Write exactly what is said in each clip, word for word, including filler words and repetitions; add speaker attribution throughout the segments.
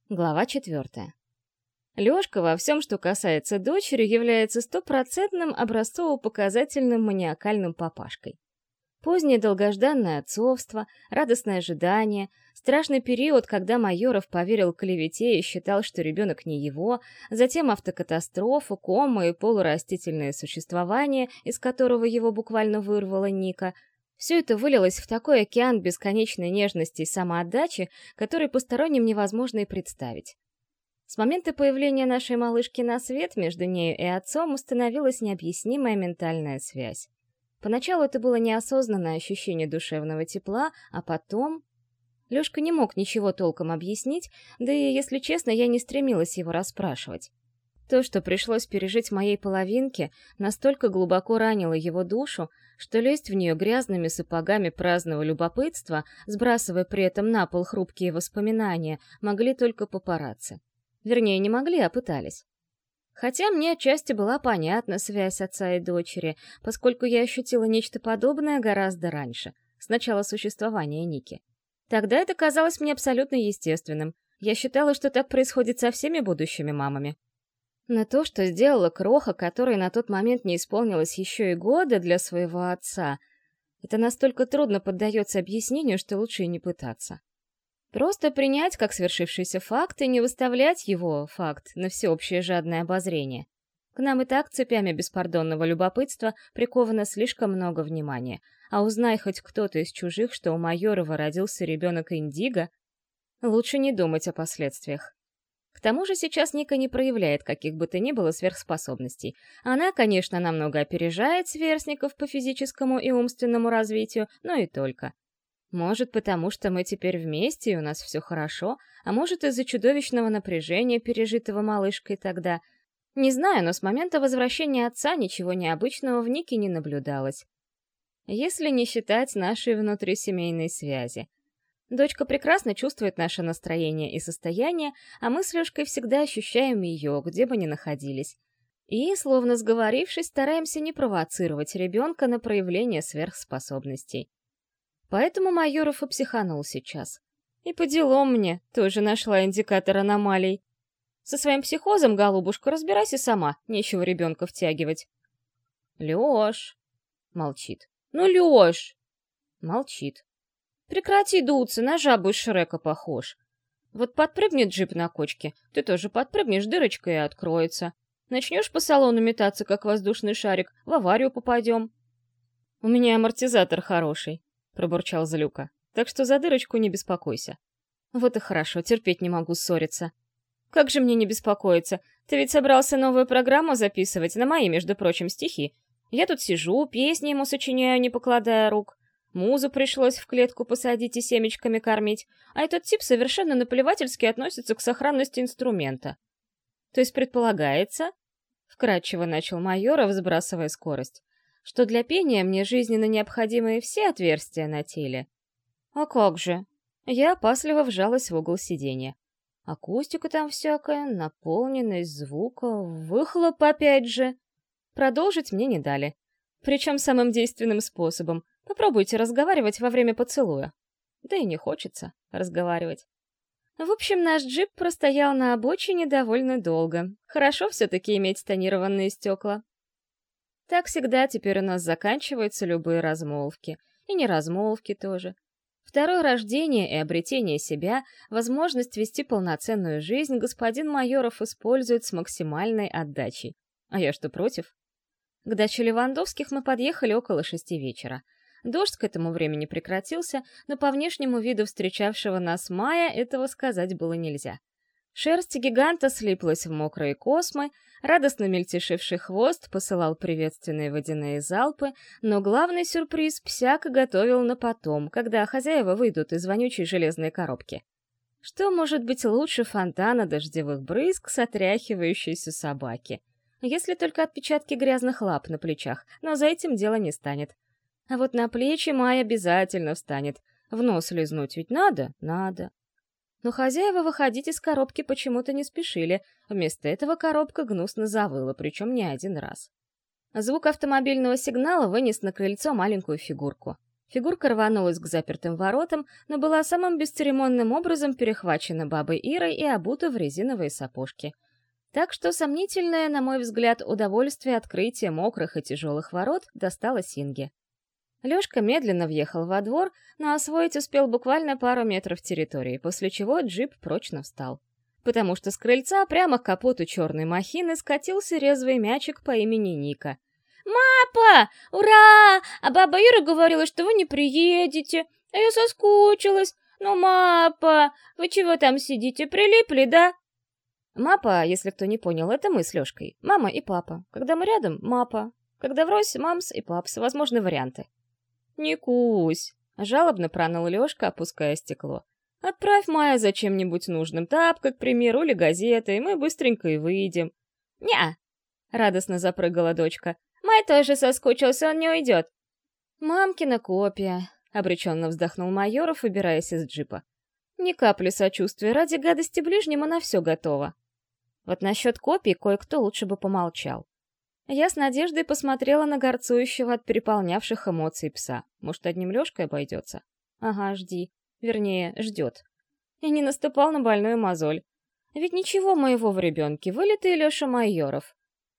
Speaker 1: Глава четвертая. Лёшка во всем, что касается дочери, является стопроцентным образцово-показательным маниакальным папашкой. Позднее долгожданное отцовство, радостное ожидание, страшный период, когда Майоров поверил клевете и считал, что ребенок не его, затем автокатастрофа, кома и полурастительное существование, из которого его буквально вырвала Ника — все это вылилось в такой океан бесконечной нежности и самоотдачи, который посторонним невозможно и представить. С момента появления нашей малышки на свет между нею и отцом установилась необъяснимая ментальная связь. Поначалу это было неосознанное ощущение душевного тепла, а потом... Лёшка не мог ничего толком объяснить, да и, если честно, я не стремилась его расспрашивать. То, что пришлось пережить моей половинке, настолько глубоко ранило его душу, что лезть в нее грязными сапогами праздного любопытства, сбрасывая при этом на пол хрупкие воспоминания, могли только папарацци. Вернее, не могли, а пытались. Хотя мне отчасти была понятна связь отца и дочери, поскольку я ощутила нечто подобное гораздо раньше, с начала существования Ники. Тогда это казалось мне абсолютно естественным. Я считала, что так происходит со всеми будущими мамами. Но то, что сделала Кроха, которой на тот момент не исполнилось еще и года для своего отца, это настолько трудно поддается объяснению, что лучше и не пытаться. Просто принять как свершившийся факт и не выставлять его, факт, на всеобщее жадное обозрение. К нам и так цепями беспардонного любопытства приковано слишком много внимания, а узнай хоть кто-то из чужих, что у Майорова родился ребенок Индиго, лучше не думать о последствиях. К тому же сейчас Ника не проявляет каких бы то ни было сверхспособностей. Она, конечно, намного опережает сверстников по физическому и умственному развитию, но и только. Может, потому что мы теперь вместе, и у нас все хорошо, а может, из-за чудовищного напряжения, пережитого малышкой тогда. Не знаю, но с момента возвращения отца ничего необычного в Нике не наблюдалось. Если не считать нашей внутрисемейной связи. Дочка прекрасно чувствует наше настроение и состояние, а мы с Лёшкой всегда ощущаем её, где бы ни находились. И, словно сговорившись, стараемся не провоцировать ребёнка на проявление сверхспособностей. Поэтому Майоров и психанул сейчас. И по делам мне, тоже нашла индикатор аномалий. Со своим психозом, голубушка, разбирайся сама, нечего ребёнка втягивать. Лёш! Молчит. Ну, Лёш! Молчит. Прекрати дуться, на жабу из Шрека похож. Вот подпрыгнет джип на кочке, ты тоже подпрыгнешь, дырочка и откроется. Начнешь по салону метаться, как воздушный шарик, в аварию попадем. У меня амортизатор хороший, пробурчал Злюка, так что за дырочку не беспокойся. Вот и хорошо, терпеть не могу ссориться. Как же мне не беспокоиться? Ты ведь собрался новую программу записывать, на мои, между прочим, стихи. Я тут сижу, песни ему сочиняю, не покладая рук. Музу пришлось в клетку посадить и семечками кормить, а этот тип совершенно наплевательски относится к сохранности инструмента. То есть предполагается, вкратчиво начал Майоров, сбрасывая скорость, что для пения мне жизненно необходимы все отверстия на теле. А как же? Я опасливо вжалась в угол сиденья. Акустика там всякая, наполненность звука, выхлоп опять же. Продолжить мне не дали. Причем самым действенным способом. Попробуйте разговаривать во время поцелуя. Да и не хочется разговаривать. В общем, наш джип простоял на обочине довольно долго. Хорошо все-таки иметь тонированные стекла. Так всегда теперь у нас заканчиваются любые размолвки. И не размолвки тоже. Второе рождение и обретение себя, возможность вести полноценную жизнь господин Майоров использует с максимальной отдачей. А я что, против? К даче Левандовских мы подъехали около шести вечера. Дождь к этому времени прекратился, но по внешнему виду встречавшего нас Мая этого сказать было нельзя. Шерсть гиганта слиплась в мокрые космы, радостно мельтешивший хвост посылал приветственные водяные залпы, но главный сюрприз Псяк готовил на потом, когда хозяева выйдут из вонючей железной коробки. Что может быть лучше фонтана дождевых брызг с отряхивающейся собаки? Если только отпечатки грязных лап на плечах, но за этим дело не станет. А вот на плечи Май обязательно встанет. В нос лизнуть ведь надо? Надо. Но хозяева выходить из коробки почему-то не спешили. Вместо этого коробка гнусно завыла, причем не один раз. Звук автомобильного сигнала вынес на крыльцо маленькую фигурку. Фигурка рванулась к запертым воротам, но была самым бесцеремонным образом перехвачена бабой Ирой и обута в резиновые сапожки. Так что сомнительное, на мой взгляд, удовольствие открытия мокрых и тяжелых ворот досталось Инге. Лёшка медленно въехал во двор, но освоить успел буквально пару метров территории, после чего джип прочно встал. Потому что с крыльца прямо к капоту черной махины скатился резвый мячик по имени Ника. «Мапа! Ура! А баба Ира говорила, что вы не приедете, а я соскучилась. Ну, Мапа, вы чего там сидите, прилипли, да?» Мапа, если кто не понял, это мы с Лёшкой, мама и папа. Когда мы рядом — Мапа. Когда врозь — мамс и папс, возможны варианты. «Никусь!» — жалобно проныл Лёшка, опуская стекло. «Отправь Майя за чем-нибудь нужным, тапкой, к примеру, или газетой, мы быстренько и выйдем». «Не-а!» — радостно запрыгала дочка. «Май тоже соскучился, он не уйдет». «Мамкина копия», — обреченно вздохнул Майоров, выбираясь из джипа. «Ни капли сочувствия, ради гадости ближнему на все готово». Вот насчет копий кое-кто лучше бы помолчал. Я с надеждой посмотрела на горцующего от переполнявших эмоций пса. Может, одним Лёшкой обойдется? Ага, жди. Вернее, ждет. И не наступал на больную мозоль. Ведь ничего моего в ребенке, вылитый Лёша Майоров.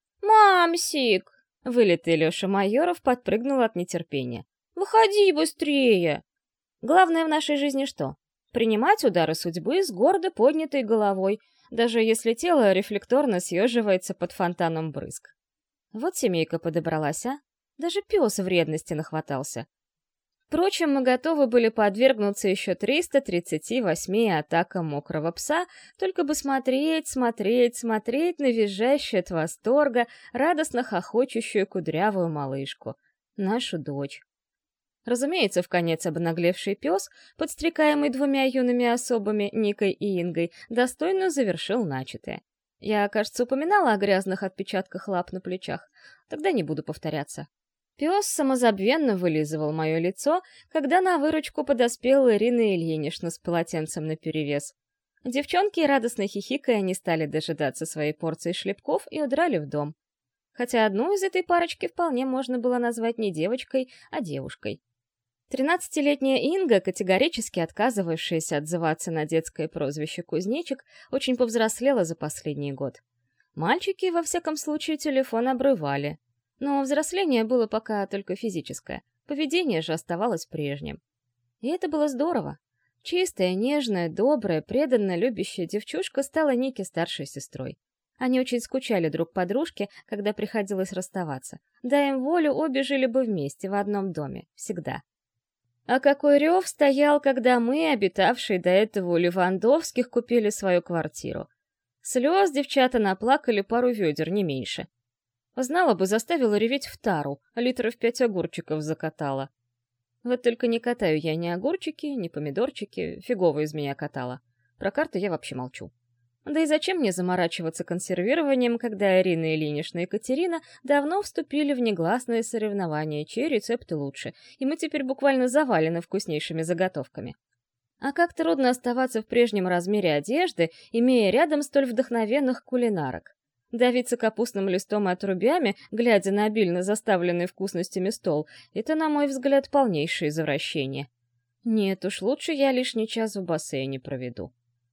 Speaker 1: «Мамсик!» Вылитый Лёша Майоров подпрыгнул от нетерпения. «Выходи быстрее!» Главное в нашей жизни что? Принимать удары судьбы с гордо поднятой головой, даже если тело рефлекторно съеживается под фонтаном брызг. Вот семейка подобралась, а? Даже пес вредности нахватался. Впрочем, мы готовы были подвергнуться еще триста тридцати восьми атакам мокрого пса, только бы смотреть, смотреть, смотреть на визжащую от восторга, радостно хохочущую кудрявую малышку. Нашу дочь. Разумеется, вконец обнаглевший пес, подстрекаемый двумя юными особами, Никой и Ингой, достойно завершил начатое. Я, кажется, упоминала о грязных отпечатках лап на плечах. Тогда не буду повторяться. Пес самозабвенно вылизывал мое лицо, когда на выручку подоспела Ирина Ильинична с полотенцем наперевес. Девчонки, радостно хихикая, не стали дожидаться своей порции шлепков и удрали в дом. Хотя одну из этой парочки вполне можно было назвать не девочкой, а девушкой. Тринадцатилетняя Инга, категорически отказывавшаяся отзываться на детское прозвище «Кузнечик», очень повзрослела за последний год. Мальчики, во всяком случае, телефон обрывали. Но взросление было пока только физическое, поведение же оставалось прежним. И это было здорово. Чистая, нежная, добрая, преданно любящая девчушка стала Нике старшей сестрой. Они очень скучали друг по дружке, когда приходилось расставаться. Дай им волю, обе жили бы вместе в одном доме. Всегда. А какой рев стоял, когда мы, обитавшие до этого у Левандовских, купили свою квартиру. Слез девчата наплакали пару ведер, не меньше. Знала бы, заставила реветь в тару, а литров пять огурчиков закатала. Вот только не катаю я ни огурчики, ни помидорчики, фигово из меня катала. Про карты я вообще молчу. Да и зачем мне заморачиваться консервированием, когда Ирина Ильинична и Катерина давно вступили в негласное соревнование, чьи рецепты лучше, и мы теперь буквально завалены вкуснейшими заготовками. А как трудно оставаться в прежнем размере одежды, имея рядом столь вдохновенных кулинарок. Давиться капустным листом и отрубями, глядя на обильно заставленный вкусностями стол, это, на мой взгляд, полнейшее извращение. Нет уж, лучше я лишний час в бассейне проведу.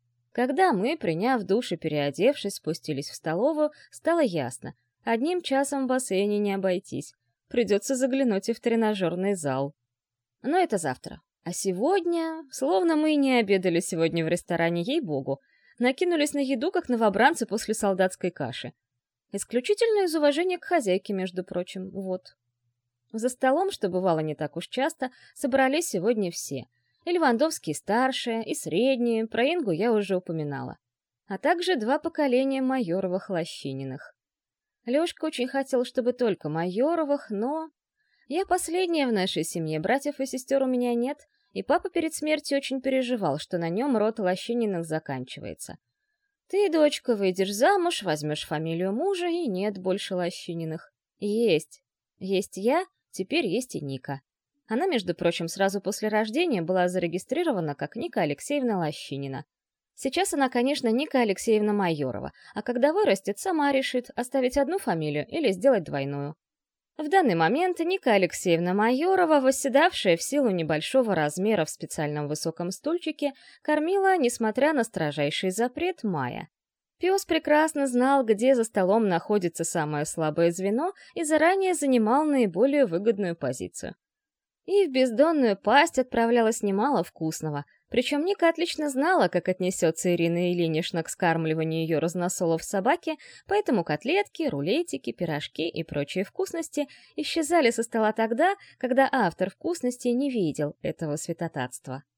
Speaker 1: Когда мы, приняв душ и переодевшись, спустились в столовую, стало ясно. Одним часом в бассейне не обойтись. Придется заглянуть и в тренажерный зал. Но это завтра. А сегодня, словно мы и не обедали сегодня в ресторане, ей-богу, накинулись на еду, как новобранцы после солдатской каши. Исключительно из уважения к хозяйке, между прочим, вот. За столом, что бывало не так уж часто, собрались сегодня все. И Левандовские старшие, и средние, про Ингу я уже упоминала. А также два поколения Майоровых-Лощининых. Лёшка очень хотел, чтобы только Майоровых, но... Я последняя в нашей семье, братьев и сестер у меня нет, и папа перед смертью очень переживал, что на нем род Лощининых заканчивается. Ты, дочка, выйдешь замуж, возьмешь фамилию мужа, и нет больше Лощининых. Есть. Есть я, теперь есть и Ника. Она, между прочим, сразу после рождения была зарегистрирована как Ника Алексеевна Лощинина. Сейчас она, конечно, Ника Алексеевна Майорова, а когда вырастет, сама решит, оставить одну фамилию или сделать двойную. В данный момент Ника Алексеевна Майорова, восседавшая в силу небольшого размера в специальном высоком стульчике, кормила, несмотря на строжайший запрет, Мая. Пес прекрасно знал, где за столом находится самое слабое звено, и заранее занимал наиболее выгодную позицию. И в бездонную пасть отправлялось немало вкусного, причем Ника отлично знала, как отнесется Ирина Ильинична к скармливанию ее разносолов собаки, поэтому котлетки, рулетики, пирожки и прочие вкусности исчезали со стола тогда, когда автор вкусностей не видел этого святотатства.